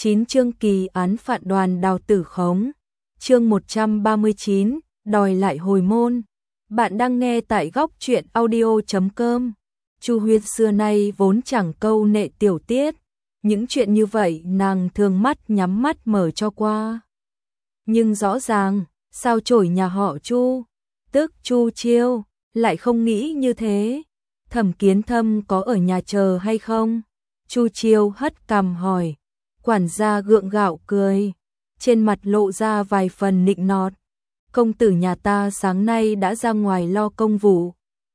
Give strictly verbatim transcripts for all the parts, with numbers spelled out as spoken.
chín chương kỳ án phạt Đoàn Đào tử khống. Chương một trăm ba mươi chín, đòi lại hồi môn. Bạn đang nghe tại góc truyện audio chấm com. Chu Huyên xưa nay vốn chẳng câu nệ tiểu tiết, những chuyện như vậy nàng thường mắt nhắm mắt mở cho qua. Nhưng rõ ràng, sao chổi nhà họ Chu, tức Chu Chiêu, lại không nghĩ như thế. Thẩm Kiến Thâm có ở nhà chờ hay không? Chu Chiêu hất cằm hỏi. Quản gia gượng gạo cười, trên mặt lộ ra vài phần nịnh nọt. Công tử nhà ta sáng nay đã ra ngoài lo công vụ,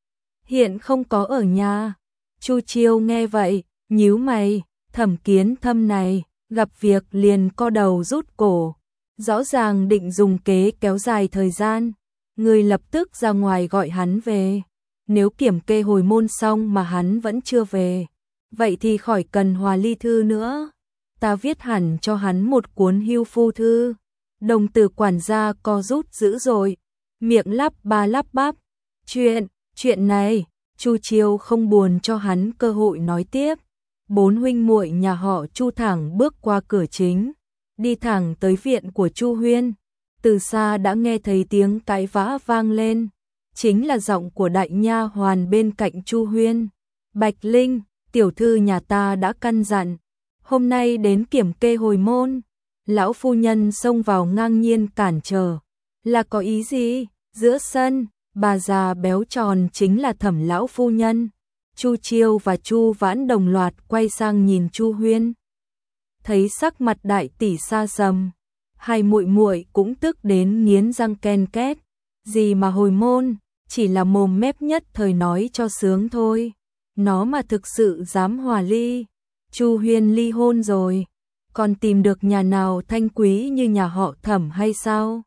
hiện không có ở nhà. Chu Chiêu nghe vậy, nhíu mày, Thẩm Kiến Thâm này, gặp việc liền co đầu rút cổ, rõ ràng định dùng kế kéo dài thời gian. Người lập tức ra ngoài gọi hắn về, nếu kiểm kê hồi môn xong mà hắn vẫn chưa về, vậy thì khỏi cần hòa ly thư nữa. Ta viết hẳn cho hắn một cuốn hưu phu thư. Đồng tử quản gia co rút dữ dội, miệng lắp ba lắp bắp. Chuyện, chuyện này, Chu Chiêu không buồn cho hắn cơ hội nói tiếp. Bốn huynh muội nhà họ Chu thẳng bước qua cửa chính, đi thẳng tới viện của Chu Huyên. Từ xa đã nghe thấy tiếng cãi vã vang lên, chính là giọng của đại nha hoàn bên cạnh Chu Huyên. Bạch Linh, tiểu thư nhà ta đã căn dặn, hôm nay đến kiểm kê hồi môn. Lão phu nhân xông vào ngang nhiên cản trở. Là có ý gì? Giữa sân, bà già béo tròn chính là Thẩm lão phu nhân. Chu Chiêu và Chu Vãn đồng loạt quay sang nhìn Chu Huyên. Thấy sắc mặt đại tỷ xa sầm, hai muội muội cũng tức đến nghiến răng ken két. Gì mà hồi môn, chỉ là mồm mép nhất thời nói cho sướng thôi. Nó mà thực sự dám hòa ly, Chu Huyên ly hôn rồi, còn tìm được nhà nào thanh quý như nhà họ Thẩm hay sao?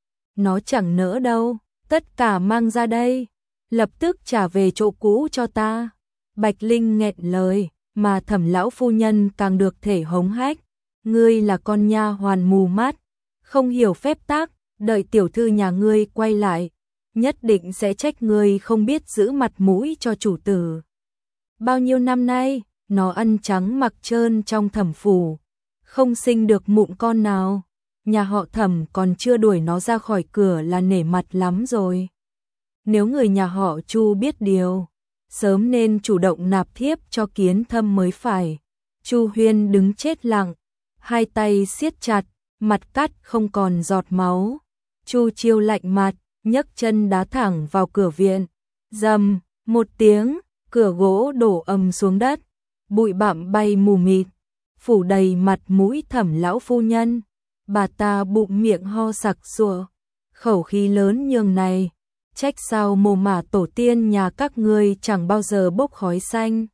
Nó chẳng nỡ đâu, tất cả mang ra đây, lập tức trả về chỗ cũ cho ta. Bạch Linh nghẹn lời, mà Thẩm lão phu nhân càng được thể hống hách. Ngươi là con nha hoàn mù mắt, không hiểu phép tắc, đợi tiểu thư nhà ngươi quay lại, nhất định sẽ trách ngươi không biết giữ mặt mũi cho chủ tử. Bao nhiêu năm nay, nó ăn trắng mặc trơn trong Thẩm phủ, không sinh được mụn con nào. Nhà họ Thẩm còn chưa đuổi nó ra khỏi cửa là nể mặt lắm rồi. Nếu người nhà họ Chu biết điều, sớm nên chủ động nạp thiếp cho Kiến Thâm mới phải. Chu Huyên đứng chết lặng, hai tay siết chặt, mặt cắt không còn giọt máu. Chu Chiêu lạnh mặt, nhấc chân đá thẳng vào cửa viện. Rầm, một tiếng, cửa gỗ đổ ầm xuống đất, bụi bặm bay mù mịt, phủ đầy mặt mũi Thẩm lão phu nhân. Bà ta bụng miệng ho sặc sụa, khẩu khí lớn nhường này, trách sao mồ mả tổ tiên nhà các ngươi chẳng bao giờ bốc khói xanh,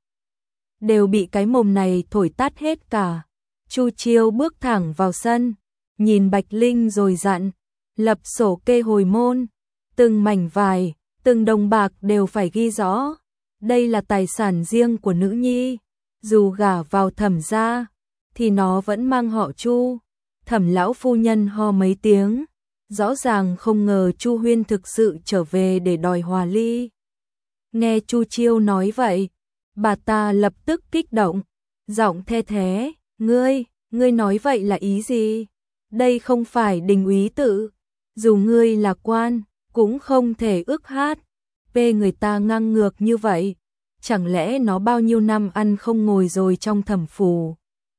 đều bị cái mồm này thổi tắt hết cả. Chu Chiêu bước thẳng vào sân, nhìn Bạch Linh rồi dặn, lập sổ kê hồi môn, từng mảnh vải, từng đồng bạc đều phải ghi rõ. Đây là tài sản riêng của nữ nhi, dù gả vào Thẩm gia thì nó vẫn mang họ Chu. Thẩm lão phu nhân ho mấy tiếng, rõ ràng không ngờ Chu Huyên thực sự trở về để đòi hòa ly. Nghe Chu Chiêu nói vậy, bà ta lập tức kích động, giọng the thé, ngươi, ngươi nói vậy là ý gì? Đây không phải đình úy tự, dù ngươi là quan, cũng không thể ức hát, bê người ta ngang ngược như vậy. Chẳng lẽ nó bao nhiêu năm ăn không ngồi rồi trong Thẩm phủ,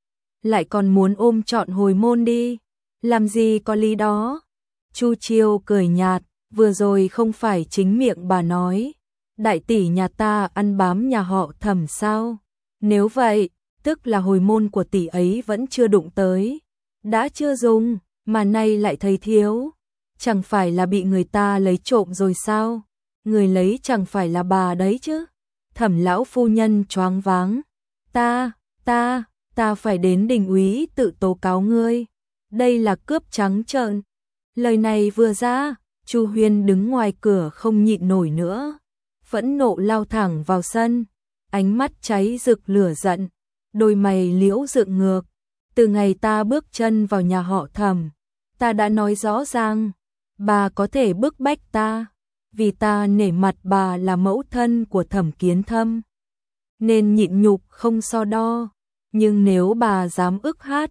lại còn muốn ôm trọn hồi môn đi? Làm gì có lý đó. Chu Chiêu cười nhạt, vừa rồi không phải chính miệng bà nói, đại tỷ nhà ta ăn bám nhà họ Thẩm sao? Nếu vậy, tức là hồi môn của tỷ ấy vẫn chưa đụng tới, đã chưa dùng, mà nay lại thấy thiếu. Chẳng phải là bị người ta lấy trộm rồi sao? Người lấy chẳng phải là bà đấy chứ? Thẩm lão phu nhân choáng váng. Ta, ta, ta phải đến đình úy tự tố cáo ngươi. Đây là cướp trắng trợn. Lời này vừa ra, Chu Huyên đứng ngoài cửa không nhịn nổi nữa, phẫn nộ lao thẳng vào sân, ánh mắt cháy rực lửa giận, đôi mày liễu dựng ngược. Từ ngày ta bước chân vào nhà họ Thẩm, ta đã nói rõ ràng, bà có thể bức bách ta, vì ta nể mặt bà là mẫu thân của Thẩm Kiến Thâm, nên nhịn nhục không so đo. Nhưng nếu bà dám ức hát,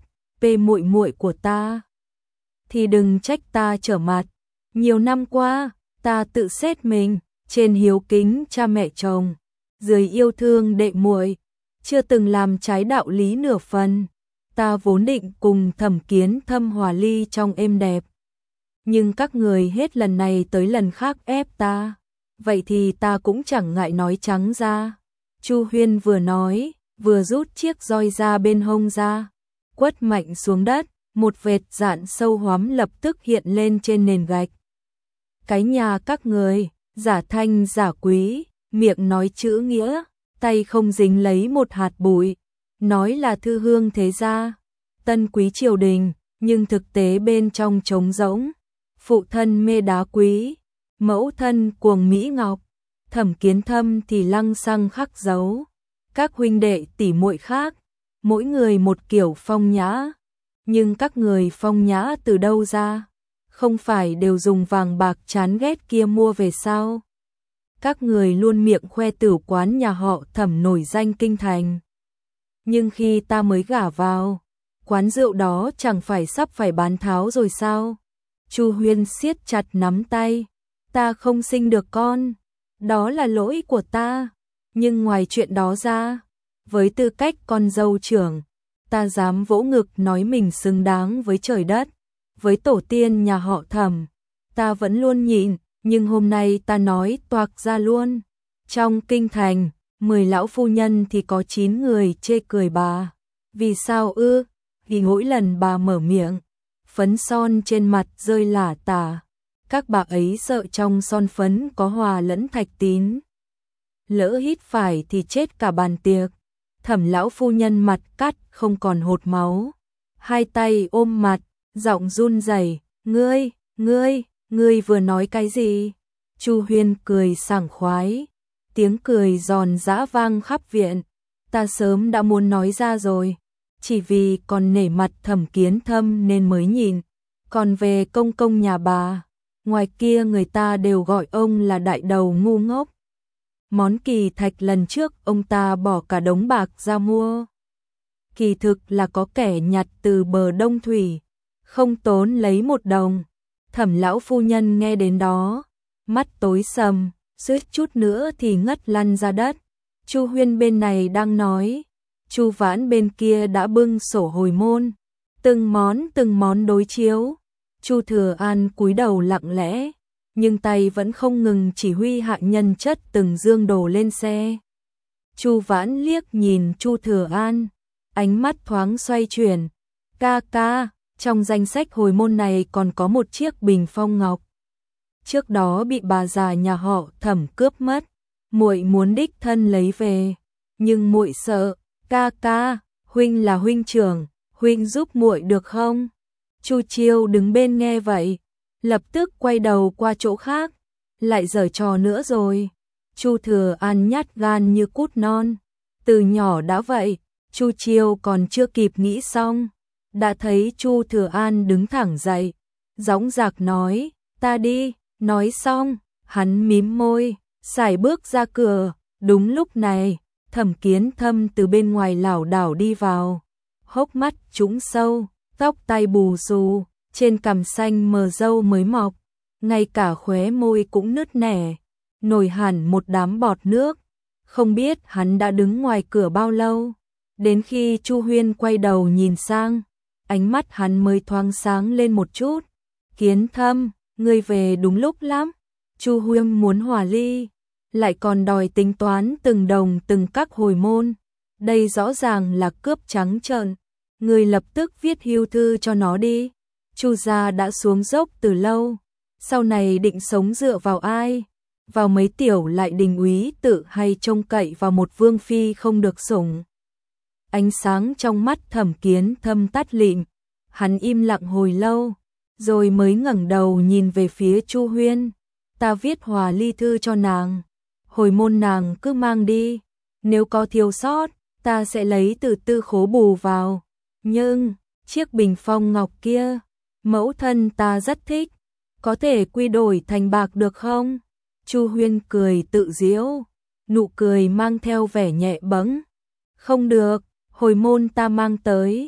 p muội muội của ta. Thì đừng trách ta trở mặt. Nhiều năm qua, ta tự xét mình, trên hiếu kính cha mẹ chồng, dưới yêu thương đệ muội, chưa từng làm trái đạo lý nửa phần. Ta vốn định cùng Thẩm Kiến Thâm hòa ly trong êm đẹp. Nhưng các người hết lần này tới lần khác ép ta. Vậy thì ta cũng chẳng ngại nói trắng ra. Chu Huyên vừa nói, vừa rút chiếc roi ra bên hông ra, quất mạnh xuống đất, một vệt dạn sâu hoắm lập tức hiện lên trên nền gạch. Cái nhà các người, giả thanh giả quý, miệng nói chữ nghĩa, tay không dính lấy một hạt bụi, nói là thư hương thế gia, tân quý triều đình, nhưng thực tế bên trong trống rỗng. Phụ thân mê đá quý, mẫu thân cuồng mỹ ngọc, Thẩm Kiến Thâm thì lăng xăng khắc dấu. Các huynh đệ tỷ muội khác, mỗi người một kiểu phong nhã, nhưng các người phong nhã từ đâu ra? Không phải đều dùng vàng bạc chán ghét kia mua về sao? Các người luôn miệng khoe tử quán nhà họ Thẩm nổi danh kinh thành. Nhưng khi ta mới gả vào, quán rượu đó chẳng phải sắp phải bán tháo rồi sao? Chu Huyên siết chặt nắm tay, ta không sinh được con, đó là lỗi của ta, nhưng ngoài chuyện đó ra, với tư cách con dâu trưởng, ta dám vỗ ngực nói mình xứng đáng với trời đất, với tổ tiên nhà họ Thẩm, ta vẫn luôn nhịn, nhưng hôm nay ta nói toạc ra luôn. Trong kinh thành, mười lão phu nhân thì có chín người chê cười bà. Vì sao ư? Vì mỗi lần bà mở miệng, phấn son trên mặt rơi lả tả. Các bà ấy sợ trong son phấn có hòa lẫn thạch tín. Lỡ hít phải thì chết cả bàn tiệc. Thẩm lão phu nhân mặt cắt không còn hột máu. Hai tay ôm mặt, giọng run rẩy, ngươi, ngươi, ngươi vừa nói cái gì? Chu Huyên cười sảng khoái, tiếng cười giòn giã vang khắp viện. Ta sớm đã muốn nói ra rồi, chỉ vì còn nể mặt Thẩm Kiến Thâm nên mới nhìn. Còn về công công nhà bà, ngoài kia người ta đều gọi ông là đại đầu ngu ngốc. Món kỳ thạch lần trước ông ta bỏ cả đống bạc ra mua. Kỳ thực là có kẻ nhặt từ bờ Đông Thủy, không tốn lấy một đồng. Thẩm lão phu nhân nghe đến đó, mắt tối sầm, suýt chút nữa thì ngất lăn ra đất. Chu Huyên bên này đang nói, Chu Vãn bên kia đã bưng sổ hồi môn, từng món từng món đối chiếu. Chu Thừa An cúi đầu lặng lẽ, nhưng tay vẫn không ngừng chỉ huy hạ nhân chất từng dương đồ lên xe. Chu Vãn liếc nhìn Chu Thừa An, ánh mắt thoáng xoay chuyển. Ca ca, trong danh sách hồi môn này còn có một chiếc bình phong ngọc. Trước đó bị bà già nhà họ Thẩm cướp mất, muội muốn đích thân lấy về, nhưng muội sợ. Ca ca, huynh là huynh trưởng, huynh giúp muội được không? Chu Chiêu đứng bên nghe vậy, lập tức quay đầu qua chỗ khác, lại giở trò nữa rồi. Chu Thừa An nhát gan như cút non, từ nhỏ đã vậy. Chu Chiêu còn chưa kịp nghĩ xong, đã thấy Chu Thừa An đứng thẳng dậy, dõng dạc nói, ta đi. Nói xong, hắn mím môi, sải bước ra cửa. Đúng lúc này, Thẩm Kiến Thâm từ bên ngoài lảo đảo đi vào, hốc mắt trũng sâu, tóc tai bù xù, trên cằm xanh mờ râu mới mọc, ngay cả khóe môi cũng nứt nẻ, nổi hẳn một đám bọt nước. Không biết hắn đã đứng ngoài cửa bao lâu, đến khi Chu Huyên quay đầu nhìn sang, ánh mắt hắn mới thoáng sáng lên một chút. Kiến Thâm, ngươi về đúng lúc lắm. Chu Huyên muốn hòa ly, lại còn đòi tính toán từng đồng từng các hồi môn. Đây rõ ràng là cướp trắng trợn. Ngươi lập tức viết hưu thư cho nó đi. Chu gia đã xuống dốc từ lâu, sau này định sống dựa vào ai? Vào mấy tiểu lại đình úy tự hay trông cậy vào một vương phi không được sủng? Ánh sáng trong mắt Thẩm Kiến Thâm tắt lịm, hắn im lặng hồi lâu, rồi mới ngẩng đầu nhìn về phía Chu Huyên. Ta viết hòa ly thư cho nàng, hồi môn nàng cứ mang đi, nếu có thiếu sót, ta sẽ lấy từ tư khố bù vào. Nhưng, chiếc bình phong ngọc kia, mẫu thân ta rất thích, có thể quy đổi thành bạc được không? Chu Huyên cười tự giễu, nụ cười mang theo vẻ nhẹ bẫng. Không được, hồi môn ta mang tới,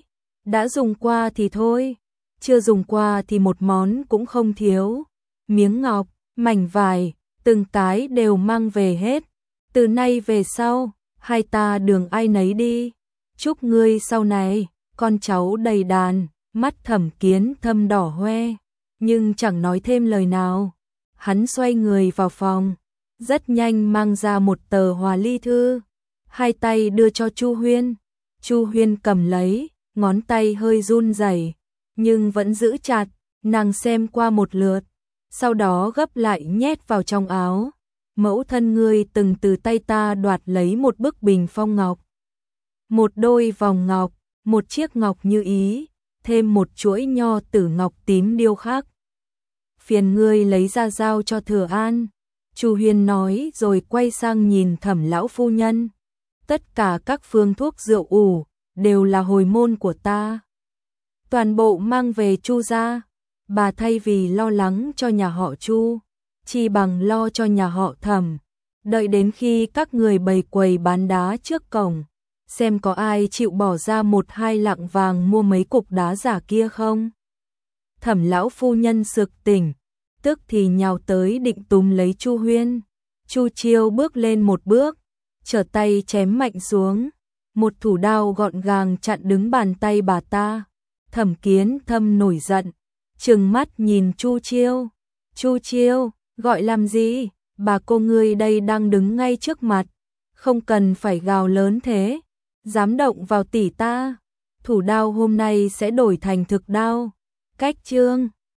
đã dùng qua thì thôi, chưa dùng qua thì một món cũng không thiếu. Miếng ngọc, mảnh vải, từng cái đều mang về hết. Từ nay về sau, hai ta đường ai nấy đi. Chúc ngươi sau này, con cháu đầy đàn. Mắt Thẩm Kiến Thâm đỏ hoe, nhưng chẳng nói thêm lời nào. Hắn xoay người vào phòng, rất nhanh mang ra một tờ hòa ly thư, hai tay đưa cho Chu Huyên. Chu Huyên cầm lấy, ngón tay hơi run rẩy, nhưng vẫn giữ chặt. Nàng xem qua một lượt, sau đó gấp lại nhét vào trong áo. Mẫu thân ngươi từng từ tay ta đoạt lấy một bức bình phong ngọc, một đôi vòng ngọc, một chiếc ngọc như ý, thêm một chuỗi nho tử ngọc tím điêu khắc. Phiền ngươi lấy ra giao cho Thừa An. Chu Huyên nói rồi quay sang nhìn Thẩm lão phu nhân. Tất cả các phương thuốc rượu ủ đều là hồi môn của ta, toàn bộ mang về Chu gia. Bà thay vì lo lắng cho nhà họ Chu, chi bằng lo cho nhà họ Thẩm. Đợi đến khi các người bày quầy bán đá trước cổng, xem có ai chịu bỏ ra một hai lạng vàng mua mấy cục đá giả kia không. Thẩm lão phu nhân sực tỉnh, tức thì nhào tới định túm lấy Chu Huyên. Chu Chiêu bước lên một bước, trở tay chém mạnh xuống, một thủ đao gọn gàng chặn đứng bàn tay bà ta. Thẩm Kiến Thâm nổi giận, trừng mắt nhìn Chu Chiêu. Chu Chiêu, gọi làm gì? Bà cô ngươi đây đang đứng ngay trước mặt, không cần phải gào lớn thế. Dám động vào tỷ ta, thủ đao hôm nay sẽ đổi thành thực đao. Cách chương